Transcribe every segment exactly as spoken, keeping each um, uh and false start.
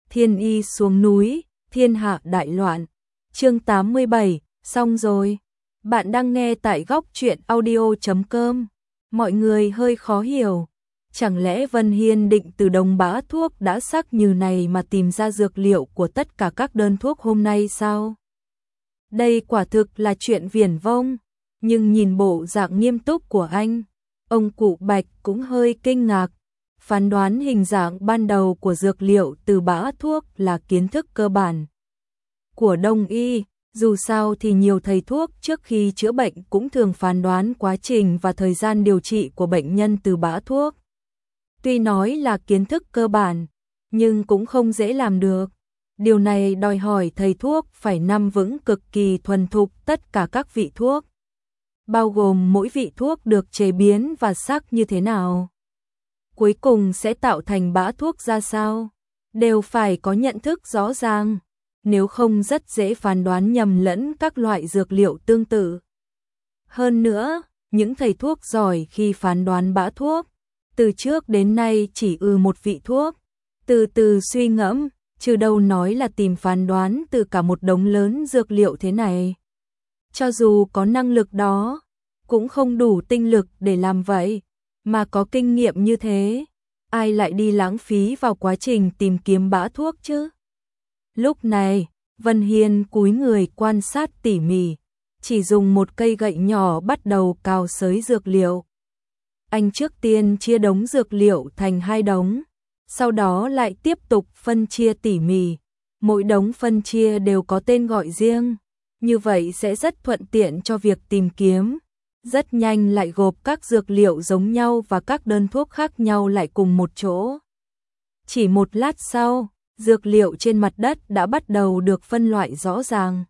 Thiên y xuống núi, thiên hạ đại loạn. Chương tám mươi bảy, xong rồi. Bạn đang nghe tại góc truyện audio chấm com. Mọi người hơi khó hiểu. Chẳng lẽ Vân Hiên định từ đồng bã thuốc đã sắc như này mà tìm ra dược liệu của tất cả các đơn thuốc hôm nay sao? Đây quả thực là chuyện viển vông, nhưng nhìn bộ dạng nghiêm túc của anh, ông cụ Bạch cũng hơi kinh ngạc. Phán đoán hình dạng ban đầu của dược liệu từ bã thuốc là kiến thức cơ bản của Đông y, dù sao thì nhiều thầy thuốc trước khi chữa bệnh cũng thường phán đoán quá trình và thời gian điều trị của bệnh nhân từ bã thuốc. Tuy nói là kiến thức cơ bản, nhưng cũng không dễ làm được. Điều này đòi hỏi thầy thuốc phải nắm vững cực kỳ thuần thục tất cả các vị thuốc, bao gồm mỗi vị thuốc được chế biến và sắc như thế nào, cuối cùng sẽ tạo thành bã thuốc ra sao, đều phải có nhận thức rõ ràng, nếu không rất dễ phán đoán nhầm lẫn các loại dược liệu tương tự. Hơn nữa, những thầy thuốc giỏi khi phán đoán bã thuốc, từ trước đến nay chỉ ư một vị thuốc, từ từ suy ngẫm, chứ đâu nói là tìm phán đoán từ cả một đống lớn dược liệu thế này. Cho dù có năng lực đó, cũng không đủ tinh lực để làm vậy, mà có kinh nghiệm như thế, ai lại đi lãng phí vào quá trình tìm kiếm bã thuốc chứ? Lúc này, Vân Hiên cúi người quan sát tỉ mỉ, chỉ dùng một cây gậy nhỏ bắt đầu cào xới dược liệu. Anh trước tiên chia đống dược liệu thành hai đống, sau đó lại tiếp tục phân chia tỉ mỉ. Mỗi đống phân chia đều có tên gọi riêng, như vậy sẽ rất thuận tiện cho việc tìm kiếm. Rất nhanh lại gộp các dược liệu giống nhau và các đơn thuốc khác nhau lại cùng một chỗ. Chỉ một lát sau, dược liệu trên mặt đất đã bắt đầu được phân loại rõ ràng,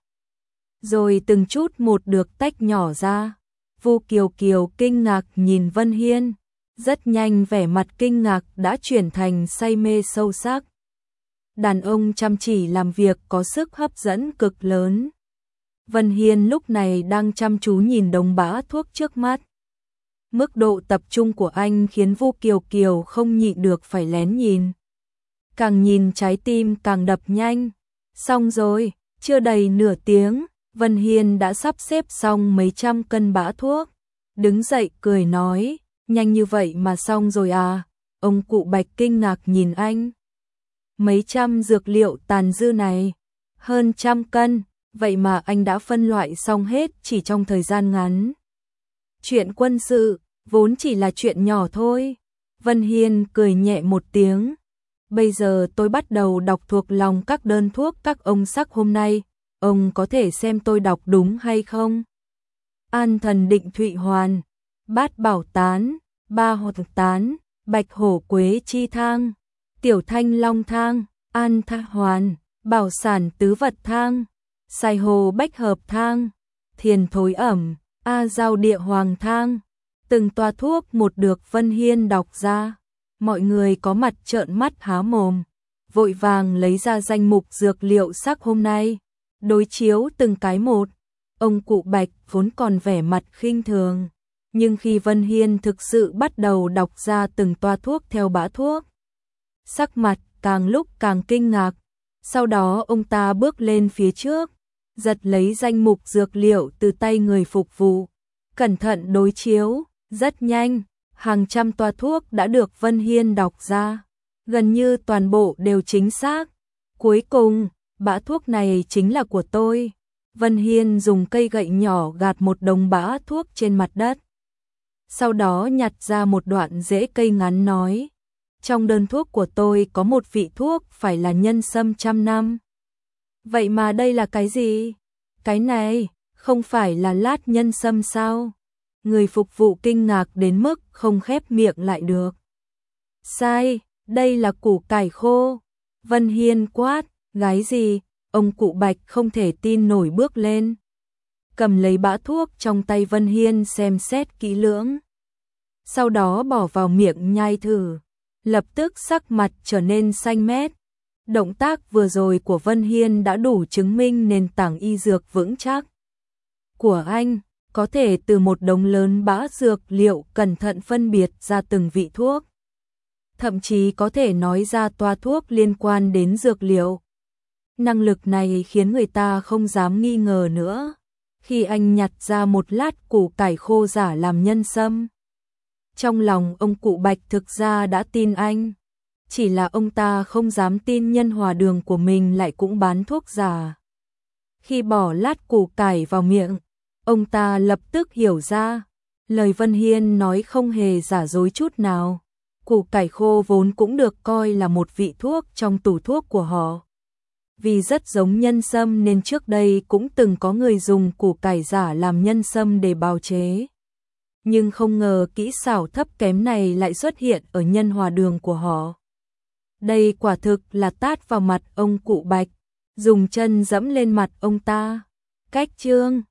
rồi từng chút một được tách nhỏ ra. Vu Kiều Kiều kinh ngạc nhìn Vân Hiên, rất nhanh vẻ mặt kinh ngạc đã chuyển thành say mê sâu sắc. Đàn ông chăm chỉ làm việc có sức hấp dẫn cực lớn. Vân Hiên lúc này đang chăm chú nhìn đống bã thuốc trước mắt. Mức độ tập trung của anh khiến Vu Kiều Kiều không nhịn được phải lén nhìn. Càng nhìn trái tim càng đập nhanh. Xong rồi, chưa đầy nửa tiếng, Vân Hiên đã sắp xếp xong mấy trăm cân bã thuốc. Đứng dậy cười nói, nhanh như vậy mà xong rồi à? Ông cụ Bạch kinh ngạc nhìn anh. Mấy trăm dược liệu tàn dư này, hơn trăm cân, vậy mà anh đã phân loại xong hết chỉ trong thời gian ngắn. Chuyện quân sự, vốn chỉ là chuyện nhỏ thôi. Vân Hiên cười nhẹ một tiếng. Bây giờ tôi bắt đầu đọc thuộc lòng các đơn thuốc các ông sắc hôm nay. Ông có thể xem tôi đọc đúng hay không? An thần định thụy hoàn, bát bảo tán, ba hột tán, bạch hổ quế chi thang, tiểu thanh long thang, an tha hoàn, bảo sản tứ vật thang, sai hồ bách hợp thang, thiền thối ẩm, a giao địa hoàng thang. Từng toa thuốc một được Vân Hiên đọc ra. Mọi người có mặt trợn mắt há mồm, vội vàng lấy ra danh mục dược liệu sắc hôm nay, đối chiếu từng cái một. Ông cụ Bạch vốn còn vẻ mặt khinh thường, nhưng khi Vân Hiên thực sự bắt đầu đọc ra từng toa thuốc theo bã thuốc, sắc mặt càng lúc càng kinh ngạc. Sau đó ông ta bước lên phía trước, giật lấy danh mục dược liệu từ tay người phục vụ, cẩn thận đối chiếu. Rất nhanh, hàng trăm toa thuốc đã được Vân Hiên đọc ra, gần như toàn bộ đều chính xác. Cuối cùng, bã thuốc này chính là của tôi. Vân Hiên dùng cây gậy nhỏ gạt một đống bã thuốc trên mặt đất. Sau đó nhặt ra một đoạn rễ cây ngắn nói, trong đơn thuốc của tôi có một vị thuốc phải là nhân sâm trăm năm. Vậy mà đây là cái gì? Cái này, không phải là lát nhân sâm sao? Người phục vụ kinh ngạc đến mức không khép miệng lại được. Sai, đây là củ cải khô. Vân Hiên quát, gái gì? Ông cụ Bạch không thể tin nổi bước lên, cầm lấy bã thuốc trong tay Vân Hiên xem xét kỹ lưỡng, sau đó bỏ vào miệng nhai thử, lập tức sắc mặt trở nên xanh mét. Động tác vừa rồi của Vân Hiên đã đủ chứng minh nền tảng y dược vững chắc của anh, có thể từ một đống lớn bã dược liệu cẩn thận phân biệt ra từng vị thuốc. thậm chí có thể nói ra toa thuốc liên quan đến dược liệu. Năng lực này khiến người ta không dám nghi ngờ nữa. Khi anh nhặt ra một lát củ cải khô giả làm nhân sâm, trong lòng ông cụ Bạch thực ra đã tin anh. Chỉ là ông ta không dám tin nhân hòa đường của mình lại cũng bán thuốc giả. Khi bỏ lát củ cải vào miệng, ông ta lập tức hiểu ra. Lời Vân Hiên nói không hề giả dối chút nào. Củ cải khô vốn cũng được coi là một vị thuốc trong tủ thuốc của họ. Vì rất giống nhân sâm nên trước đây cũng từng có người dùng củ cải giả làm nhân sâm để bào chế. Nhưng không ngờ kỹ xảo thấp kém này lại xuất hiện ở nhân hòa đường của họ. Đây quả thực là tát vào mặt ông cụ Bạch, dùng chân dẫm lên mặt ông ta. Cách chương